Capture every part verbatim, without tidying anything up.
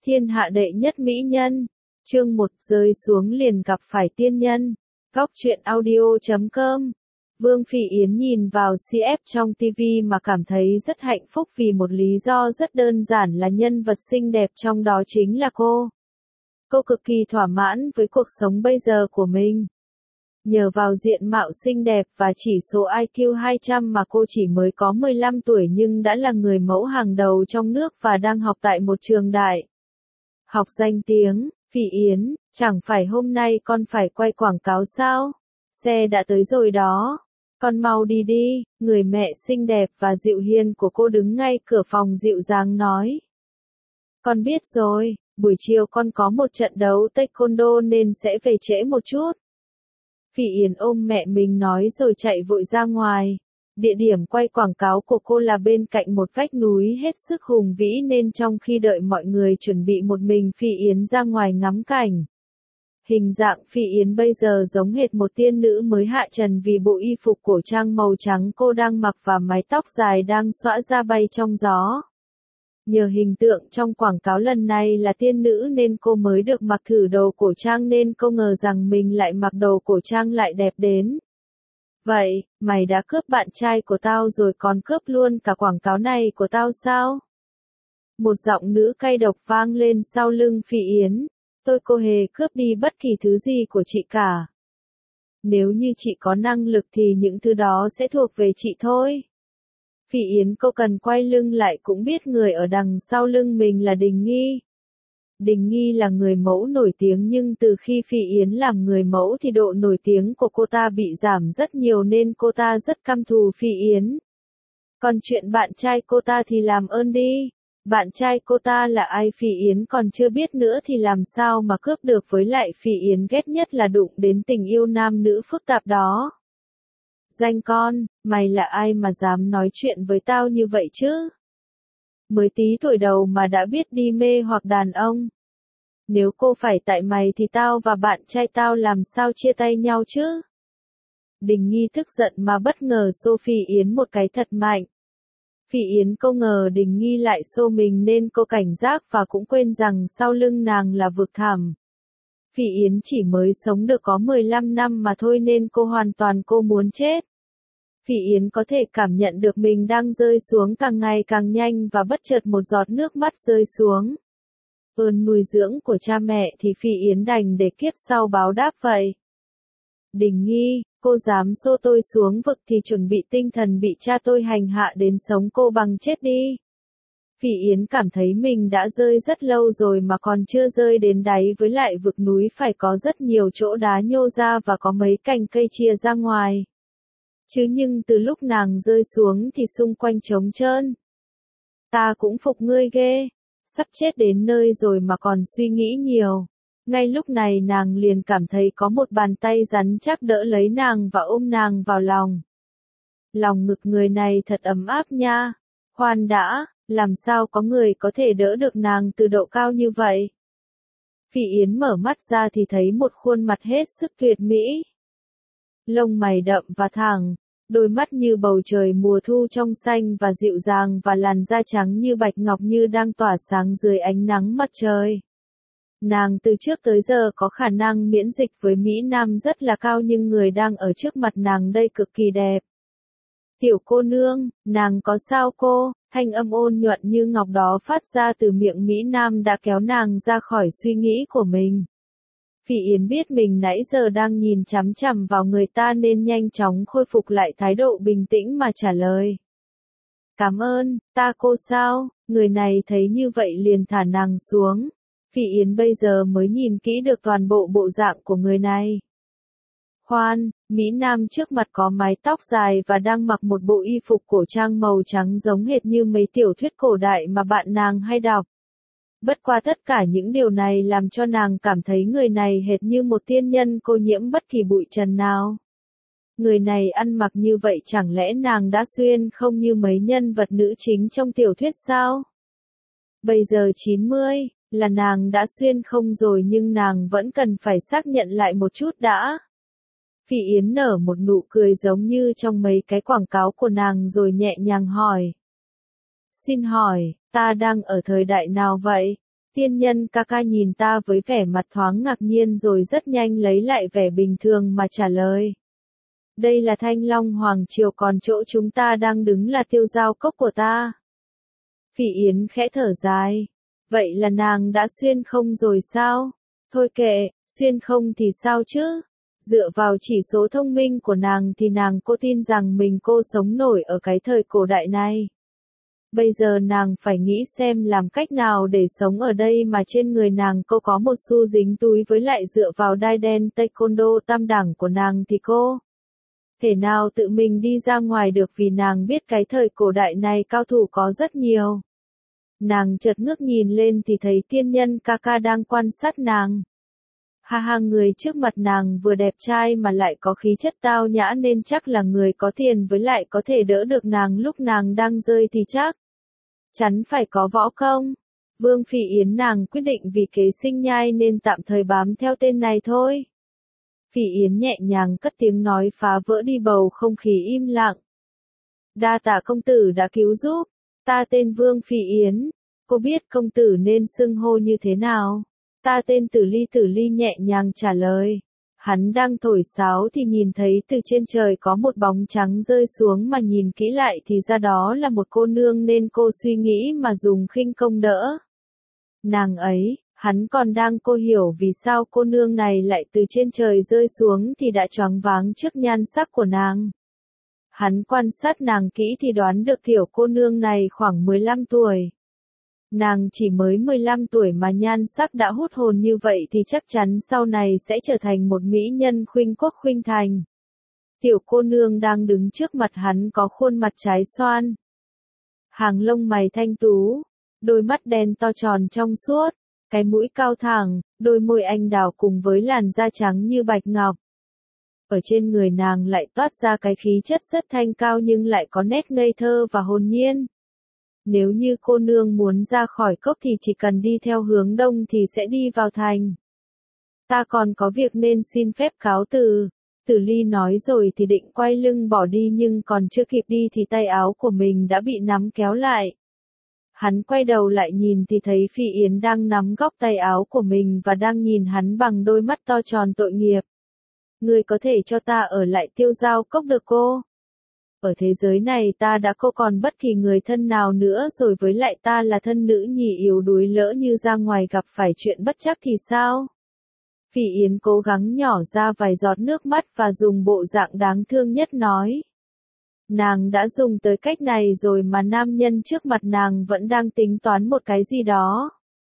Thiên hạ đệ nhất mỹ nhân. Chương một rơi xuống liền gặp phải tiên nhân. Góc truyện audio chấm com. Vương Phỉ Yến nhìn vào xê ép trong ti vi mà cảm thấy rất hạnh phúc vì một lý do rất đơn giản là nhân vật xinh đẹp trong đó chính là cô. Cô cực kỳ thỏa mãn với cuộc sống bây giờ của mình. Nhờ vào diện mạo xinh đẹp và chỉ số i kiu hai trăm mà cô chỉ mới có mười lăm tuổi nhưng đã là người mẫu hàng đầu trong nước và đang học tại một trường đại học danh tiếng. Phỉ Yến, chẳng phải hôm nay con phải quay quảng cáo sao? Xe đã tới rồi đó. Con mau đi đi, người mẹ xinh đẹp và dịu hiền của cô đứng ngay cửa phòng dịu dàng nói. Con biết rồi, buổi chiều con có một trận đấu taekwondo nên sẽ về trễ một chút. Phỉ Yến ôm mẹ mình nói rồi chạy vội ra ngoài. Địa điểm quay quảng cáo của cô là bên cạnh một vách núi hết sức hùng vĩ nên trong khi đợi mọi người chuẩn bị một mình Phỉ Yến ra ngoài ngắm cảnh. Hình dạng Phỉ Yến bây giờ giống hệt một tiên nữ mới hạ trần vì bộ y phục cổ trang màu trắng cô đang mặc và mái tóc dài đang xõa ra bay trong gió. Nhờ hình tượng trong quảng cáo lần này là tiên nữ nên cô mới được mặc thử đồ cổ trang nên cô ngờ rằng mình lại mặc đồ cổ trang lại đẹp đến. Vậy, mày đã cướp bạn trai của tao rồi còn cướp luôn cả quảng cáo này của tao sao? Một giọng nữ cay độc vang lên sau lưng Phỉ Yến. Tôi cô hề cướp đi bất kỳ thứ gì của chị cả. Nếu như chị có năng lực thì những thứ đó sẽ thuộc về chị thôi. Phỉ Yến cô cần quay lưng lại cũng biết người ở đằng sau lưng mình là Đình Nghi. Đình Nghi là người mẫu nổi tiếng nhưng từ khi Phỉ Yến làm người mẫu thì độ nổi tiếng của cô ta bị giảm rất nhiều nên cô ta rất căm thù Phỉ Yến. Còn chuyện bạn trai cô ta thì làm ơn đi. Bạn trai cô ta là ai Phỉ Yến còn chưa biết nữa thì làm sao mà cướp được với lại Phỉ Yến ghét nhất là đụng đến tình yêu nam nữ phức tạp đó. Danh con, mày là ai mà dám nói chuyện với tao như vậy chứ? Mới tí tuổi đầu mà đã biết đi mê hoặc đàn ông. Nếu cô phải tại mày thì tao và bạn trai tao làm sao chia tay nhau chứ? Đình Nghi tức giận mà bất ngờ xô Phỉ Yến một cái thật mạnh. Phỉ Yến cô ngờ Đình Nghi lại xô mình nên cô cảnh giác và cũng quên rằng sau lưng nàng là vực thẳm. Phỉ Yến chỉ mới sống được có mười lăm năm mà thôi nên cô hoàn toàn cô muốn chết. Phỉ Yến có thể cảm nhận được mình đang rơi xuống càng ngày càng nhanh và bất chợt một giọt nước mắt rơi xuống. Ơn nuôi dưỡng của cha mẹ thì Phỉ Yến đành để kiếp sau báo đáp vậy. Đình Nghi, cô dám xô tôi xuống vực thì chuẩn bị tinh thần bị cha tôi hành hạ đến sống cô bằng chết đi. Phỉ Yến cảm thấy mình đã rơi rất lâu rồi mà còn chưa rơi đến đáy với lại vực núi phải có rất nhiều chỗ đá nhô ra và có mấy cành cây chia ra ngoài. Chứ nhưng từ lúc nàng rơi xuống thì xung quanh trống trơn. Ta cũng phục ngươi ghê, sắp chết đến nơi rồi mà còn suy nghĩ nhiều. Ngay lúc này nàng liền cảm thấy có một bàn tay rắn chắc đỡ lấy nàng và ôm nàng vào lòng. Lòng ngực người này thật ấm áp nha. Khoan đã, làm sao có người có thể đỡ được nàng từ độ cao như vậy? Phỉ Yến mở mắt ra thì thấy một khuôn mặt hết sức tuyệt mỹ. Lông mày đậm và thẳng, đôi mắt như bầu trời mùa thu trong xanh và dịu dàng và làn da trắng như bạch ngọc như đang tỏa sáng dưới ánh nắng mặt trời. Nàng từ trước tới giờ có khả năng miễn dịch với Mỹ Nam rất là cao nhưng người đang ở trước mặt nàng đây cực kỳ đẹp. Tiểu cô nương, nàng có sao cô? Thanh âm ôn nhuận như ngọc đó phát ra từ miệng Mỹ Nam đã kéo nàng ra khỏi suy nghĩ của mình. Phỉ Yến biết mình nãy giờ đang nhìn chằm chằm vào người ta nên nhanh chóng khôi phục lại thái độ bình tĩnh mà trả lời. Cảm ơn, ta cô sao? Người này thấy như vậy liền thả nàng xuống. Phỉ Yến bây giờ mới nhìn kỹ được toàn bộ bộ dạng của người này. Khoan, Mỹ Nam trước mặt có mái tóc dài và đang mặc một bộ y phục cổ trang màu trắng giống hệt như mấy tiểu thuyết cổ đại mà bạn nàng hay đọc. Bất qua tất cả những điều này làm cho nàng cảm thấy người này hệt như một tiên nhân cô nhiễm bất kỳ bụi trần nào. Người này ăn mặc như vậy chẳng lẽ nàng đã xuyên không như mấy nhân vật nữ chính trong tiểu thuyết sao? Bây giờ chín mươi, là nàng đã xuyên không rồi nhưng nàng vẫn cần phải xác nhận lại một chút đã. Phỉ Yến nở một nụ cười giống như trong mấy cái quảng cáo của nàng rồi nhẹ nhàng hỏi. Xin hỏi, ta đang ở thời đại nào vậy? Tiên nhân ca ca nhìn ta với vẻ mặt thoáng ngạc nhiên rồi rất nhanh lấy lại vẻ bình thường mà trả lời. Đây là Thanh Long Hoàng Triều, còn chỗ chúng ta đang đứng là Tiêu Giao Cốc của ta. Phỉ Yến khẽ thở dài. Vậy là nàng đã xuyên không rồi sao? Thôi kệ, xuyên không thì sao chứ? Dựa vào chỉ số thông minh của nàng thì nàng cô tin rằng mình cô sống nổi ở cái thời cổ đại này. Bây giờ nàng phải nghĩ xem làm cách nào để sống ở đây mà trên người nàng cô có một xu dính túi, với lại dựa vào đai đen taekwondo tam đẳng của nàng thì cô thể nào tự mình đi ra ngoài được, vì nàng biết cái thời cổ đại này cao thủ có rất nhiều. Nàng chợt ngước nhìn lên thì thấy tiên nhân ca ca đang quan sát nàng. Ha ha, người trước mặt nàng vừa đẹp trai mà lại có khí chất tao nhã nên chắc là người có tiền, với lại có thể đỡ được nàng lúc nàng đang rơi thì chắc chắn phải có võ công. Vương Phỉ Yến nàng quyết định vì kế sinh nhai nên tạm thời bám theo tên này thôi. Phỉ Yến nhẹ nhàng cất tiếng nói phá vỡ đi bầu không khí im lặng. Đa tạ công tử đã cứu giúp, ta tên Vương Phỉ Yến, cô biết công tử nên xưng hô như thế nào? Ta tên Tử Ly. Tử Ly nhẹ nhàng trả lời. Hắn đang thổi sáo thì nhìn thấy từ trên trời có một bóng trắng rơi xuống, mà nhìn kỹ lại thì ra đó là một cô nương nên cô suy nghĩ mà dùng khinh công đỡ nàng ấy. Hắn còn đang cô hiểu vì sao cô nương này lại từ trên trời rơi xuống thì đã choáng váng trước nhan sắc của nàng. Hắn quan sát nàng kỹ thì đoán được tiểu cô nương này khoảng mười lăm tuổi. Nàng chỉ mới mười lăm tuổi mà nhan sắc đã hút hồn như vậy thì chắc chắn sau này sẽ trở thành một mỹ nhân khuynh quốc khuynh thành. Tiểu cô nương đang đứng trước mặt hắn có khuôn mặt trái xoan, hàng lông mày thanh tú, đôi mắt đen to tròn trong suốt, cái mũi cao thẳng, đôi môi anh đào cùng với làn da trắng như bạch ngọc. Ở trên người nàng lại toát ra cái khí chất rất thanh cao nhưng lại có nét ngây thơ và hồn nhiên. Nếu như cô nương muốn ra khỏi cốc thì chỉ cần đi theo hướng đông thì sẽ đi vào thành. Ta còn có việc nên xin phép cáo từ. Tử Ly nói rồi thì định quay lưng bỏ đi, nhưng còn chưa kịp đi thì tay áo của mình đã bị nắm kéo lại. Hắn quay đầu lại nhìn thì thấy Phỉ Yến đang nắm góc tay áo của mình và đang nhìn hắn bằng đôi mắt to tròn tội nghiệp. Người có thể cho ta ở lại Tiêu Giao Cốc được cô? Ở thế giới này ta đã không còn bất kỳ người thân nào nữa rồi, với lại ta là thân nữ nhì yếu đuối, lỡ như ra ngoài gặp phải chuyện bất trắc thì sao? Phỉ Yến cố gắng nhỏ ra vài giọt nước mắt và dùng bộ dạng đáng thương nhất nói. Nàng đã dùng tới cách này rồi mà nam nhân trước mặt nàng vẫn đang tính toán một cái gì đó.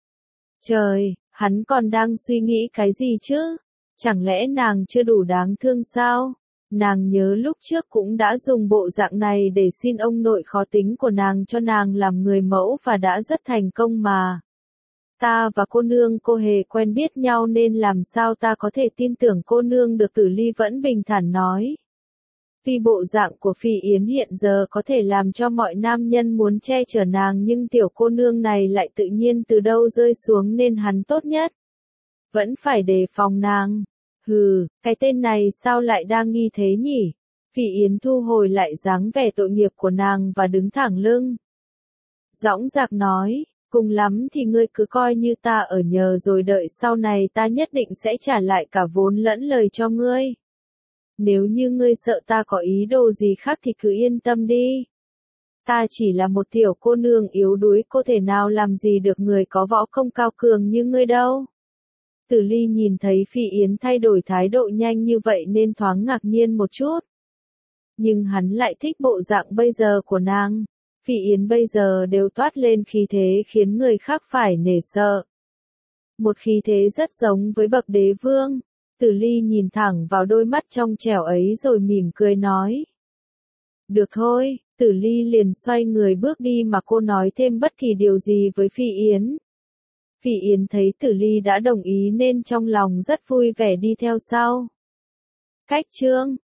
Trời, hắn còn đang suy nghĩ cái gì chứ? Chẳng lẽ nàng chưa đủ đáng thương sao? Nàng nhớ lúc trước cũng đã dùng bộ dạng này để xin ông nội khó tính của nàng cho nàng làm người mẫu và đã rất thành công mà. Ta và cô nương cô hề quen biết nhau nên làm sao ta có thể tin tưởng cô nương được. Tử Ly vẫn bình thản nói. Tuy bộ dạng của Phỉ Yến hiện giờ có thể làm cho mọi nam nhân muốn che chở nàng, nhưng tiểu cô nương này lại tự nhiên từ đâu rơi xuống nên hắn tốt nhất vẫn phải đề phòng nàng. Hừ, cái tên này sao lại đang nghi thế nhỉ? Phỉ Yến thu hồi lại dáng vẻ tội nghiệp của nàng và đứng thẳng lưng. Dõng dạc nói, cùng lắm thì ngươi cứ coi như ta ở nhờ rồi đợi sau này ta nhất định sẽ trả lại cả vốn lẫn lời cho ngươi. Nếu như ngươi sợ ta có ý đồ gì khác thì cứ yên tâm đi. Ta chỉ là một tiểu cô nương yếu đuối, có thể nào làm gì được người có võ công cao cường như ngươi đâu. Tử Ly nhìn thấy Phỉ Yến thay đổi thái độ nhanh như vậy nên thoáng ngạc nhiên một chút. Nhưng hắn lại thích bộ dạng bây giờ của nàng. Phỉ Yến bây giờ đều toát lên khí thế khiến người khác phải nể sợ. Một khí thế rất giống với bậc đế vương. Tử Ly nhìn thẳng vào đôi mắt trong trẻo ấy rồi mỉm cười nói. Được thôi, Tử Ly liền xoay người bước đi mà cô nói thêm bất kỳ điều gì với Phỉ Yến. Phỉ Yến thấy Tử Ly đã đồng ý nên trong lòng rất vui vẻ đi theo sau. Cách chương